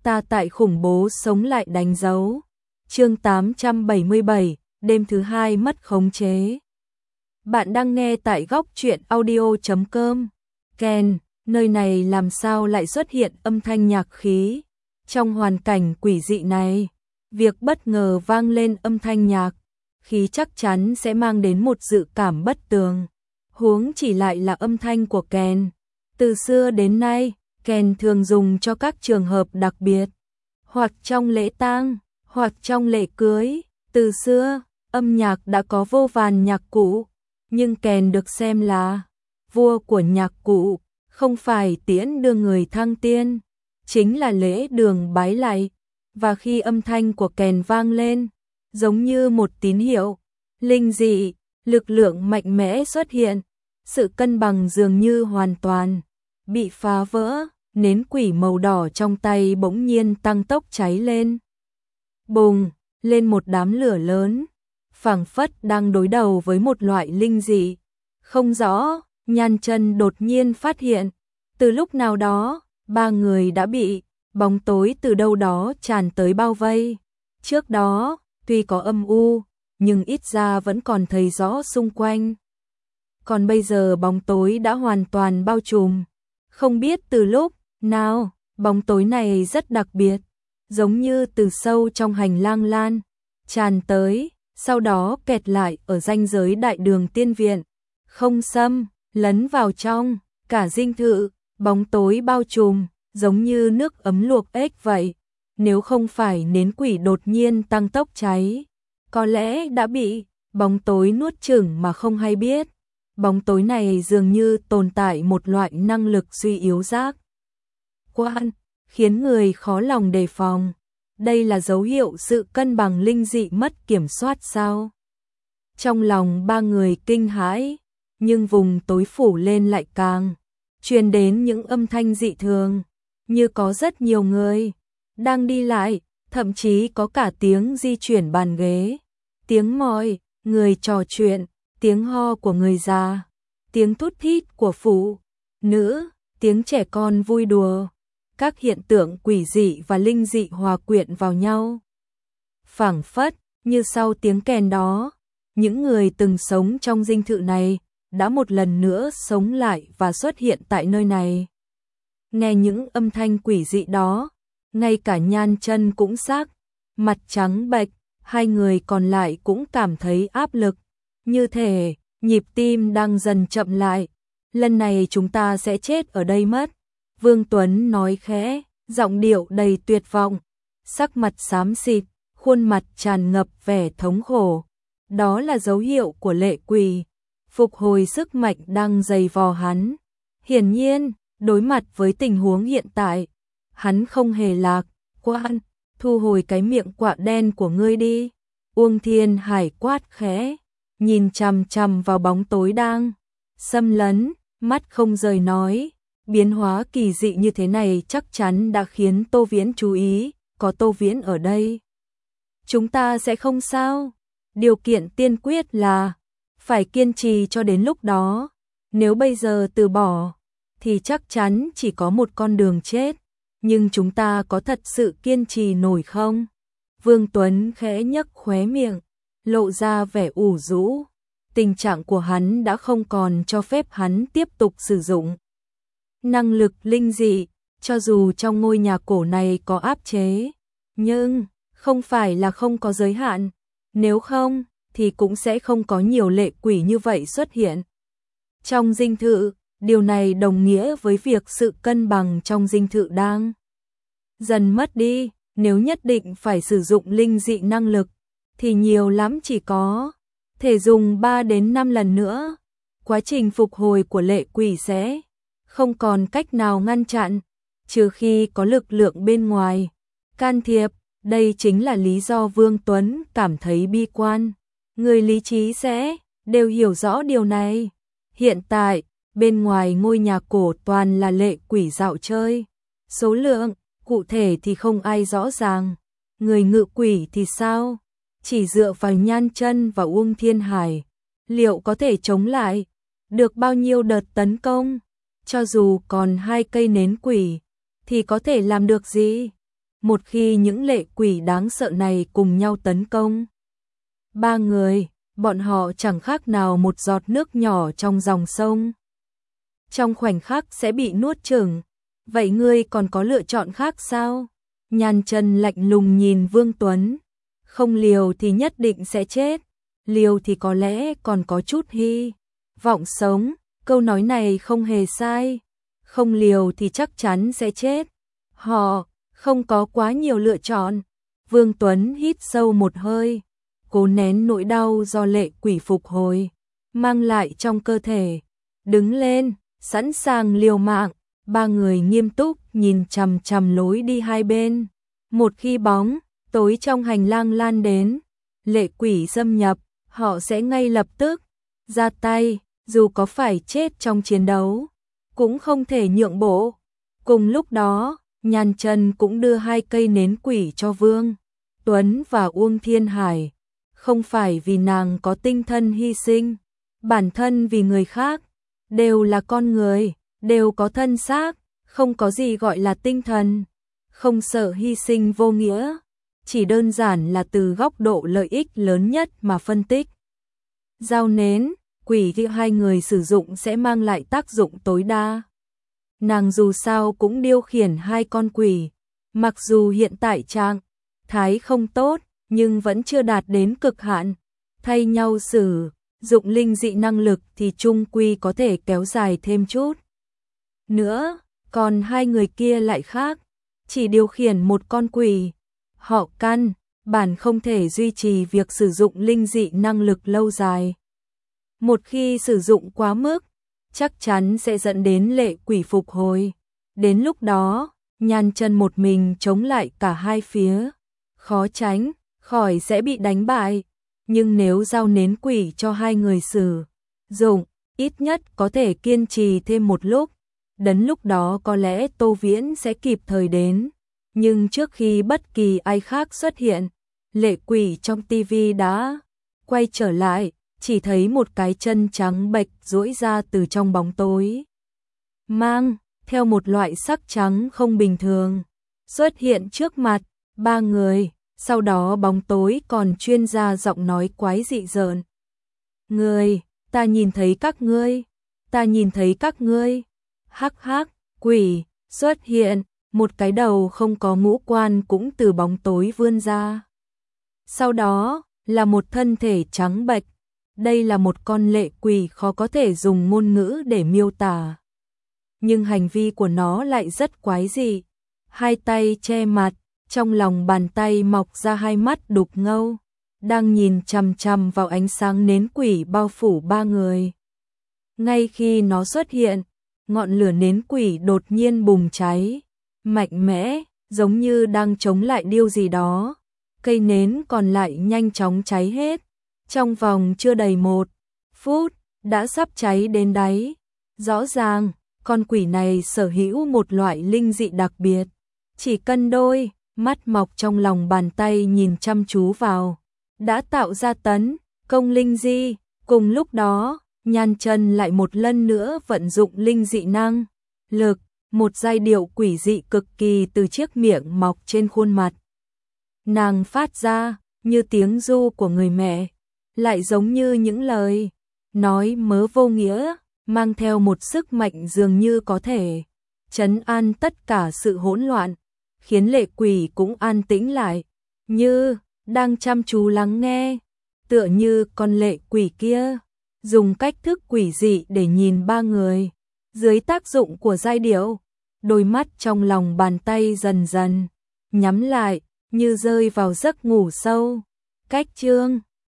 ta tại khủng bố sống lại đánh dấu. Chương 877, đêm thứ hai mất khống chế. Bạn đang nghe tại góc truyện audio.com. Ken, nơi này làm sao lại xuất hiện âm thanh nhạc khí? Trong hoàn cảnh quỷ dị này, việc bất ngờ vang lên âm thanh nhạc khí chắc chắn sẽ mang đến một dự cảm bất tường. Huống chỉ lại là âm thanh của Ken. Từ xưa đến nay, Ken thường dùng cho các trường hợp đặc biệt, hoặc trong lễ tang, hoặc trong lễ cưới. Từ xưa, âm nhạc đã có vô vàn nhạc cụ, nhưng Ken được xem là vua của nhạc cụ, không phải tiễn đưa người thăng tiên, chính là lễ đường bái lạy. Và khi âm thanh của Ken vang lên, giống như một tín hiệu linh dị, lực lượng mạnh mẽ xuất hiện, sự cân bằng dường như hoàn toàn bị phá vỡ, nến quỷ màu đỏ trong tay bỗng nhiên tăng tốc cháy lên. Bùng, lên một đám lửa lớn, phảng phất đang đối đầu với một loại linh dị không rõ. Nhan Chân đột nhiên phát hiện, từ lúc nào đó, ba người đã bị bóng tối từ đâu đó tràn tới bao vây. Trước đó, tuy có âm u, nhưng ít ra vẫn còn thấy rõ xung quanh. Còn bây giờ bóng tối đã hoàn toàn bao trùm. Không biết từ lúc nào, bóng tối này rất đặc biệt, giống như từ sâu trong hành lang lan tràn tới, sau đó kẹt lại ở ranh giới đại đường tiên viện, không xâm lấn vào trong cả dinh thự. Bóng tối bao trùm, giống như nước ấm luộc ếch vậy. Nếu không phải nến quỷ đột nhiên tăng tốc cháy, có lẽ đã bị bóng tối nuốt chửng mà không hay biết. Bóng tối này dường như tồn tại một loại năng lực suy yếu giác quan, khiến người khó lòng đề phòng. Đây là dấu hiệu sự cân bằng linh dị mất kiểm soát sao? Trong lòng ba người kinh hãi, nhưng vùng tối phủ lên lại càng truyền đến những âm thanh dị thường, như có rất nhiều người đang đi lại, thậm chí có cả tiếng di chuyển bàn ghế, tiếng mọi người trò chuyện, tiếng ho của người già, tiếng thút thít của phụ nữ, tiếng trẻ con vui đùa. Các hiện tượng quỷ dị và linh dị hòa quyện vào nhau. Phảng phất như sau tiếng kèn đó, những người từng sống trong dinh thự này đã một lần nữa sống lại và xuất hiện tại nơi này. Nghe những âm thanh quỷ dị đó, ngay cả Nhan Chân cũng sắc mặt trắng bệch, hai người còn lại cũng cảm thấy áp lực, như thể nhịp tim đang dần chậm lại. Lần này chúng ta sẽ chết ở đây mất, Vương Tuấn nói khẽ, giọng điệu đầy tuyệt vọng, sắc mặt xám xịt, khuôn mặt tràn ngập vẻ thống khổ. Đó là dấu hiệu của lệ quỷ phục hồi sức mạnh đang dày vò hắn. Hiển nhiên, đối mặt với tình huống hiện tại, hắn không hề lạc quan. Thu hồi cái miệng quạ đen của ngươi đi, Uông Thiên Hải quát khẽ, nhìn chằm chằm vào bóng tối đang xâm lấn, mắt không rời nói, biến hóa kỳ dị như thế này chắc chắn đã khiến Tô Viễn chú ý, có Tô Viễn ở đây, chúng ta sẽ không sao. Điều kiện tiên quyết là phải kiên trì cho đến lúc đó, nếu bây giờ từ bỏ thì chắc chắn chỉ có một con đường chết, nhưng chúng ta có thật sự kiên trì nổi không? Vương Tuấn khẽ nhếch khóe miệng, lộ ra vẻ ủ rũ. Tình trạng của hắn đã không còn cho phép hắn tiếp tục sử dụng năng lực linh dị, cho dù trong ngôi nhà cổ này có áp chế, nhưng không phải là không có giới hạn, nếu không thì cũng sẽ không có nhiều lệ quỷ như vậy xuất hiện. Trong dinh thự, điều này đồng nghĩa với việc sự cân bằng trong dinh thự đang dần mất đi. Nếu nhất định phải sử dụng linh dị năng lực, thì nhiều lắm chỉ có thể dùng 3 đến 5 lần nữa. Quá trình phục hồi của lệ quỷ sẽ không còn cách nào ngăn chặn, trừ khi có lực lượng bên ngoài can thiệp. Đây chính là lý do Vương Tuấn cảm thấy bi quan. Người lý trí sẽ đều hiểu rõ điều này. Hiện tại, bên ngoài ngôi nhà cổ toàn là lệ quỷ dạo chơi. Số lượng, cụ thể thì không ai rõ ràng. Người ngự quỷ thì sao? Chỉ dựa vào Nhan Chân và Uông Thiên Hải, liệu có thể chống lại được bao nhiêu đợt tấn công? Cho dù còn 2 cây nến quỷ, thì có thể làm được gì? Một khi những lệ quỷ đáng sợ này cùng nhau tấn công ba người, bọn họ chẳng khác nào một giọt nước nhỏ trong dòng sông. Trong khoảnh khắc sẽ bị nuốt chửng. Vậy ngươi còn có lựa chọn khác sao? Nhan Chân lạnh lùng nhìn Vương Tuấn. Không liều thì nhất định sẽ chết. Liều thì có lẽ còn có chút hy vọng sống. Câu nói này không hề sai. Không liều thì chắc chắn sẽ chết. Họ không có quá nhiều lựa chọn. Vương Tuấn hít sâu một hơi, cố nén nỗi đau do lệ quỷ phục hồi mang lại trong cơ thể. Đứng lên, sẵn sàng liều mạng. Ba người nghiêm túc nhìn chằm chằm lối đi hai bên. Một khi bóng tối trong hành lang lan đến, lệ quỷ xâm nhập, họ sẽ ngay lập tức ra tay, dù có phải chết trong chiến đấu, cũng không thể nhượng bộ. Cùng lúc đó, Nhan Chân cũng đưa 2 cây nến quỷ cho Vương Tuấn và Uông Thiên Hải. Không phải vì nàng có tinh thần hy sinh, bản thân vì người khác, đều là con người, đều có thân xác, không có gì gọi là tinh thần, không sợ hy sinh vô nghĩa, chỉ đơn giản là từ góc độ lợi ích lớn nhất mà phân tích. Dao nến, quỷ kia 2 người sử dụng sẽ mang lại tác dụng tối đa. Nàng dù sao cũng điều khiển 2 con quỷ, mặc dù hiện tại trạng thái không tốt, nhưng vẫn chưa đạt đến cực hạn. Thay nhau sử dụng linh dị năng lực thì chung quy có thể kéo dài thêm chút nữa, còn 2 người kia lại khác, chỉ điều khiển một con quỷ. Họ căn bản không thể duy trì việc sử dụng linh dị năng lực lâu dài. Một khi sử dụng quá mức, chắc chắn sẽ dẫn đến lệ quỷ phục hồi. Đến lúc đó, Nhan Chân một mình chống lại cả hai phía, khó tránh khỏi sẽ bị đánh bại. Nhưng nếu giao nến quỷ cho 2 người sử dụng, ít nhất có thể kiên trì thêm một lúc. Đến lúc đó có lẽ Tô Viễn sẽ kịp thời đến. Nhưng trước khi bất kỳ ai khác xuất hiện, lệ quỷ trong tivi đã quay trở lại, chỉ thấy một cái chân trắng bệch duỗi ra từ trong bóng tối, mang theo một loại sắc trắng không bình thường, xuất hiện trước mặt 3 người. Sau đó bóng tối còn chuyên ra giọng nói quái dị rợn. Người, ta nhìn thấy các ngươi, ta nhìn thấy các ngươi. Hắc hắc, quỷ, xuất hiện, một cái đầu không có ngũ quan cũng từ bóng tối vươn ra. Sau đó, là một thân thể trắng bệch. Đây là một con lệ quỷ khó có thể dùng ngôn ngữ để miêu tả. Nhưng hành vi của nó lại rất quái dị. 2 tay che mặt, trong lòng bàn tay mọc ra 2 mắt đục ngầu, đang nhìn chằm chằm vào ánh sáng nến quỷ bao phủ 3 người. Ngay khi nó xuất hiện, ngọn lửa nến quỷ đột nhiên bùng cháy, mạnh mẽ, giống như đang chống lại điều gì đó. Cây nến còn lại nhanh chóng cháy hết, trong vòng chưa đầy 1 phút, đã sắp cháy đến đáy. Rõ ràng, con quỷ này sở hữu một loại linh dị đặc biệt, chỉ cần đôi mắt mọc trong lòng bàn tay nhìn chăm chú vào, đã tạo ra tấn công linh dị. Cùng lúc đó, Nhan Chân lại một lần nữa vận dụng linh dị năng lực, một giai điệu quỷ dị cực kỳ từ chiếc miệng mọc trên khuôn mặt nàng phát ra, như tiếng ru của người mẹ, lại giống như những lời nói mớ vô nghĩa, mang theo một sức mạnh dường như có thể trấn an tất cả sự hỗn loạn, khiến lệ quỷ cũng an tĩnh lại, như đang chăm chú lắng nghe. Tựa như con lệ quỷ kia dùng cách thức quỷ dị để nhìn 3 người. Dưới tác dụng của giai điệu, đôi mắt trong lòng bàn tay dần dần nhắm lại, như rơi vào giấc ngủ sâu. Cách chương